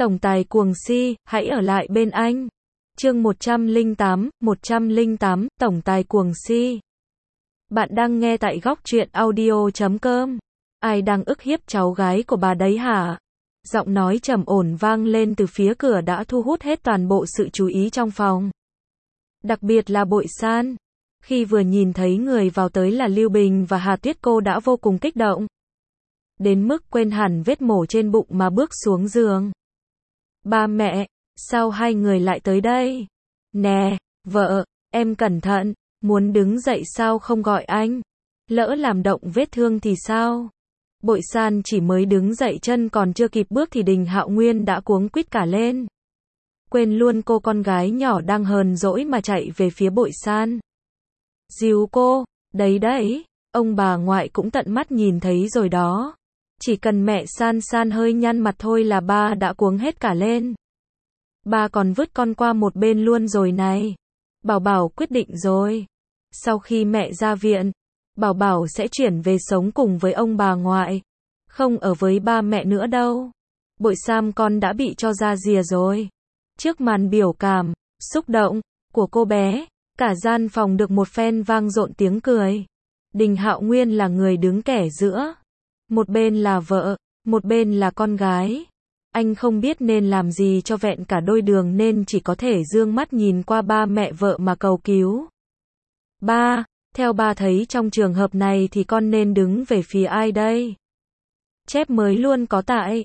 Tổng tài cuồng si, hãy ở lại bên anh. Chương 108, Tổng tài cuồng si. Bạn đang nghe tại góc truyện audio.com. Ai đang ức hiếp cháu gái của bà đấy hả? Giọng nói trầm ổn vang lên từ phía cửa đã thu hút hết toàn bộ sự chú ý trong phòng. Đặc biệt là Bội San. Khi vừa nhìn thấy người vào tới là Lưu Bình và Hà Tuyết, cô đã vô cùng kích động. Đến mức quên hẳn vết mổ trên bụng mà bước xuống giường. Ba mẹ, sao hai người lại tới đây? Nè, vợ, em cẩn thận, muốn đứng dậy sao không gọi anh? Lỡ làm động vết thương thì sao? Bội San chỉ mới đứng dậy, chân còn chưa kịp bước thì Đình Hạo Nguyên đã cuống quýt cả lên. Quên luôn cô con gái nhỏ đang hờn dỗi mà chạy về phía Bội San. Dìu cô, đấy đấy, ông bà ngoại cũng tận mắt nhìn thấy rồi đó. Chỉ cần mẹ San hơi nhăn mặt thôi là ba đã cuống hết cả lên. Ba còn vứt con qua một bên luôn rồi này. Bảo Bảo quyết định rồi. Sau khi mẹ ra viện, Bảo Bảo sẽ chuyển về sống cùng với ông bà ngoại. Không ở với ba mẹ nữa đâu. Bội Sam con đã bị cho ra rìa rồi. Trước màn biểu cảm, xúc động của cô bé, cả gian phòng được một phen vang dội tiếng cười. Đình Hạo Nguyên là người đứng kẻ giữa. Một bên là vợ, một bên là con gái. Anh không biết nên làm gì cho vẹn cả đôi đường nên chỉ có thể dương mắt nhìn qua ba mẹ vợ mà cầu cứu. Ba, theo ba thấy trong trường hợp này thì con nên đứng về phía ai đây? Chép mới luôn có tại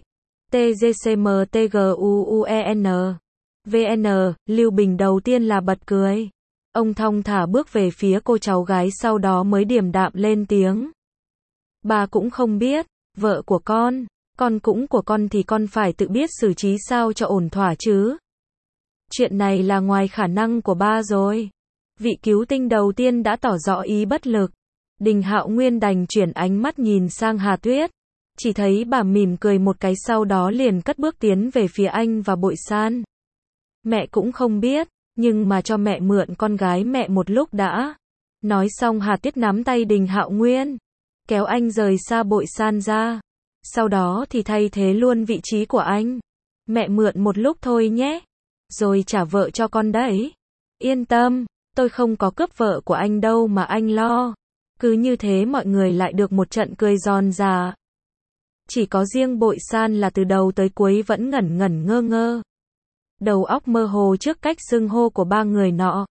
TGCMTGUUEN VN. Lưu Bình đầu tiên là bật cười. Ông thong thả bước về phía cô cháu gái, sau đó mới điềm đạm lên tiếng. Bà cũng không biết, vợ của con cũng của con thì con phải tự biết xử trí sao cho ổn thỏa chứ. Chuyện này là ngoài khả năng của ba rồi. Vị cứu tinh đầu tiên đã tỏ rõ ý bất lực. Đình Hạo Nguyên đành chuyển ánh mắt nhìn sang Hà Tuyết. Chỉ thấy bà mỉm cười một cái, sau đó liền cất bước tiến về phía anh và Bội San. Mẹ cũng không biết, nhưng mà cho mẹ mượn con gái mẹ một lúc đã. Nói xong Hà Tuyết nắm tay Đình Hạo Nguyên, kéo anh rời xa Bội San ra. Sau đó thì thay thế luôn vị trí của anh. Mẹ mượn một lúc thôi nhé. Rồi trả vợ cho con đấy. Yên tâm, tôi không có cướp vợ của anh đâu mà anh lo. Cứ như thế mọi người lại được một trận cười giòn già. Chỉ có riêng Bội San là từ đầu tới cuối vẫn ngẩn ngẩn ngơ ngơ. Đầu óc mơ hồ trước cách xưng hô của ba người nọ.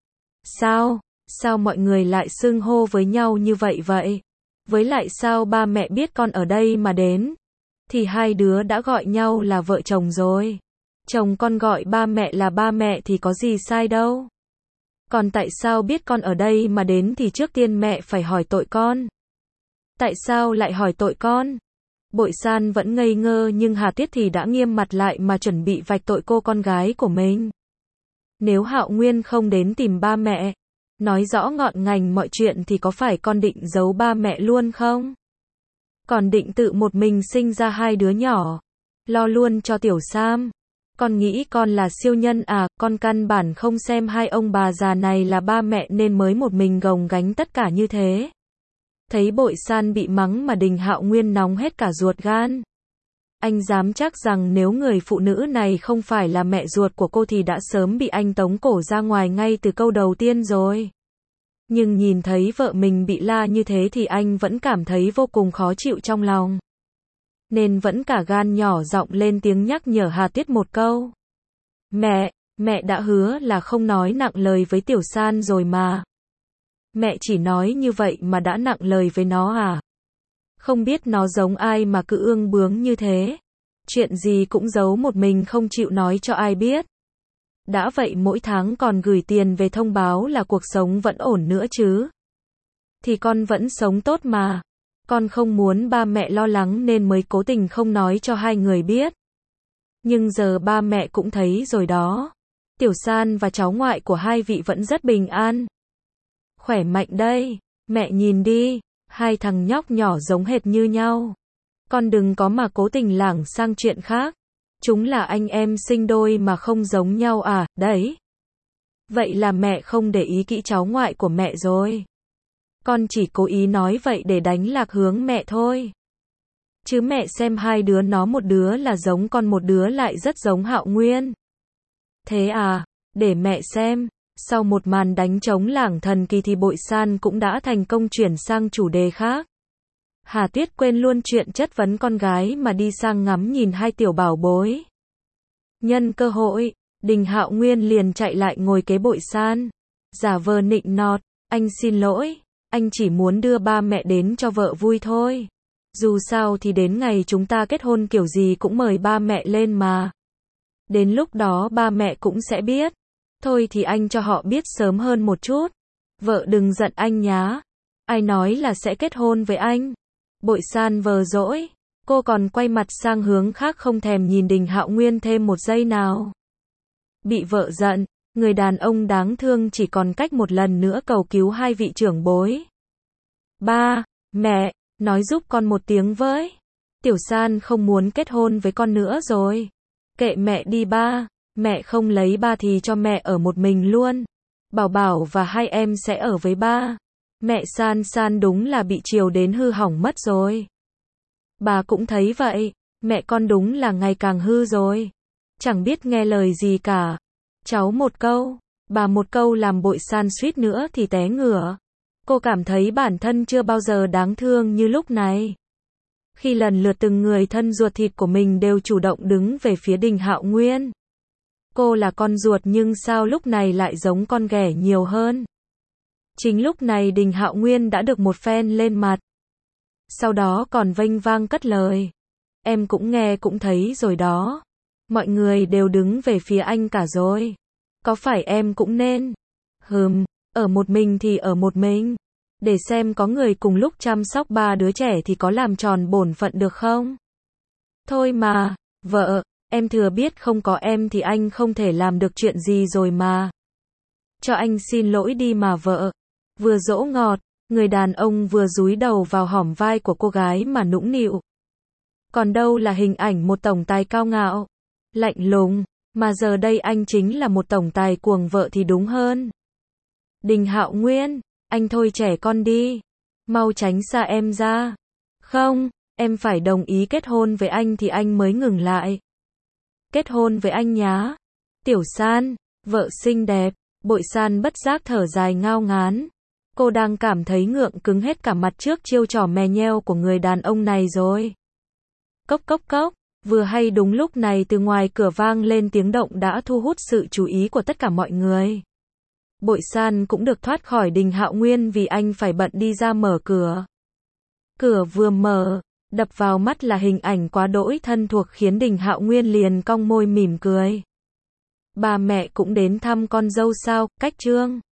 Sao mọi người lại xưng hô với nhau như vậy vậy? Với lại sao ba mẹ biết con ở đây mà đến? Thì hai đứa đã gọi nhau là vợ chồng rồi. Chồng con gọi ba mẹ là ba mẹ thì có gì sai đâu. Còn tại sao biết con ở đây mà đến thì trước tiên mẹ phải hỏi tội con. Tại sao lại hỏi tội con? Bội San vẫn ngây ngơ nhưng Hà Tuyết thì đã nghiêm mặt lại mà chuẩn bị vạch tội cô con gái của mình. Nếu Hạo Nguyên không đến tìm ba mẹ, nói rõ ngọn ngành mọi chuyện thì có phải con định giấu ba mẹ luôn không? Còn định tự một mình sinh ra hai đứa nhỏ, lo luôn cho Tiểu Sam. Con nghĩ con là siêu nhân à? Con căn bản không xem hai ông bà già này là ba mẹ nên mới một mình gồng gánh tất cả như thế. Thấy Bội San bị mắng mà Đình Hạo Nguyên nóng hết cả ruột gan. Anh dám chắc rằng nếu người phụ nữ này không phải là mẹ ruột của cô thì đã sớm bị anh tống cổ ra ngoài ngay từ câu đầu tiên rồi. Nhưng nhìn thấy vợ mình bị la như thế thì anh vẫn cảm thấy vô cùng khó chịu trong lòng. Nên vẫn cả gan nhỏ giọng lên tiếng nhắc nhở Hà Tuyết một câu. Mẹ đã hứa là không nói nặng lời với Tiểu San rồi mà. Mẹ chỉ nói như vậy mà đã nặng lời với nó à? Không biết nó giống ai mà cứ ương bướng như thế. Chuyện gì cũng giấu một mình không chịu nói cho ai biết. Đã vậy mỗi tháng còn gửi tiền về thông báo là cuộc sống vẫn ổn nữa chứ. Thì con vẫn sống tốt mà. Con không muốn ba mẹ lo lắng nên mới cố tình không nói cho hai người biết. Nhưng giờ ba mẹ cũng thấy rồi đó. Tiểu San và cháu ngoại của hai vị vẫn rất bình an. Khỏe mạnh đây. Mẹ nhìn đi, hai thằng nhóc nhỏ giống hệt như nhau. Con đừng có mà cố tình lảng sang chuyện khác. Chúng là anh em sinh đôi mà không giống nhau à, đấy. Vậy là mẹ không để ý kỹ cháu ngoại của mẹ rồi. Con chỉ cố ý nói vậy để đánh lạc hướng mẹ thôi. Chứ mẹ xem hai đứa nó, một đứa là giống con, một đứa lại rất giống Hạo Nguyên. Thế à, để mẹ xem. Sau một màn đánh trống lảng thần kỳ thì Bội San cũng đã thành công chuyển sang chủ đề khác. Hà Tuyết quên luôn chuyện chất vấn con gái mà đi sang ngắm nhìn hai tiểu bảo bối. Nhân cơ hội, Đình Hạo Nguyên liền chạy lại ngồi kế Bội San, giả vờ nịnh nọt, anh xin lỗi, anh chỉ muốn đưa ba mẹ đến cho vợ vui thôi. Dù sao thì đến ngày chúng ta kết hôn kiểu gì cũng mời ba mẹ lên mà. Đến lúc đó ba mẹ cũng sẽ biết. Thôi thì anh cho họ biết sớm hơn một chút. Vợ đừng giận anh nhá. Ai nói là sẽ kết hôn với anh? Bội San vờ dỗi. Cô còn quay mặt sang hướng khác không thèm nhìn Đình Hạo Nguyên thêm một giây nào. Bị vợ giận, người đàn ông đáng thương chỉ còn cách một lần nữa cầu cứu hai vị trưởng bối. Ba, mẹ, nói giúp con một tiếng với. Tiểu San không muốn kết hôn với con nữa rồi. Kệ mẹ đi ba, mẹ không lấy ba thì cho mẹ ở một mình luôn. Bảo Bảo và hai em sẽ ở với ba. Mẹ San San đúng là bị chiều đến hư hỏng mất rồi. Bà cũng thấy vậy, mẹ con đúng là ngày càng hư rồi. Chẳng biết nghe lời gì cả. Cháu một câu, bà một câu làm Bội San suýt nữa thì té ngửa. Cô cảm thấy bản thân chưa bao giờ đáng thương như lúc này. Khi lần lượt từng người thân ruột thịt của mình đều chủ động đứng về phía Đình Hạo Nguyên. Cô là con ruột nhưng sao lúc này lại giống con ghẻ nhiều hơn. Chính lúc này Đình Hạo Nguyên đã được một phen lên mặt. Sau đó còn vênh vang cất lời. Em cũng nghe cũng thấy rồi đó. Mọi người đều đứng về phía anh cả rồi. Có phải em cũng nên? Ở một mình thì ở một mình. Để xem có người cùng lúc chăm sóc ba đứa trẻ thì có làm tròn bổn phận được không? Thôi mà, vợ, em thừa biết không có em thì anh không thể làm được chuyện gì rồi mà. Cho anh xin lỗi đi mà vợ. Vừa dỗ ngọt, người đàn ông vừa dúi đầu vào hõm vai của cô gái mà nũng nịu. Còn đâu là hình ảnh một tổng tài cao ngạo, lạnh lùng, mà giờ đây anh chính là một tổng tài cuồng vợ thì đúng hơn. Đình Hạo Nguyên, anh thôi trẻ con đi. Mau tránh xa em ra. Không, em phải đồng ý kết hôn với anh thì anh mới ngừng lại. Kết hôn với anh nhá. Tiểu San, vợ xinh đẹp. Bội San bất giác thở dài ngao ngán. Cô đang cảm thấy ngượng cứng hết cả mặt trước chiêu trò mè nheo của người đàn ông này rồi. Cốc cốc cốc, vừa hay đúng lúc này từ ngoài cửa vang lên tiếng động đã thu hút sự chú ý của tất cả mọi người. Bội San cũng được thoát khỏi Đình Hạo Nguyên vì anh phải bận đi ra mở cửa. Cửa vừa mở, đập vào mắt là hình ảnh quá đỗi thân thuộc khiến Đình Hạo Nguyên liền cong môi mỉm cười. Bà mẹ cũng đến thăm con dâu sao, Cách Trương?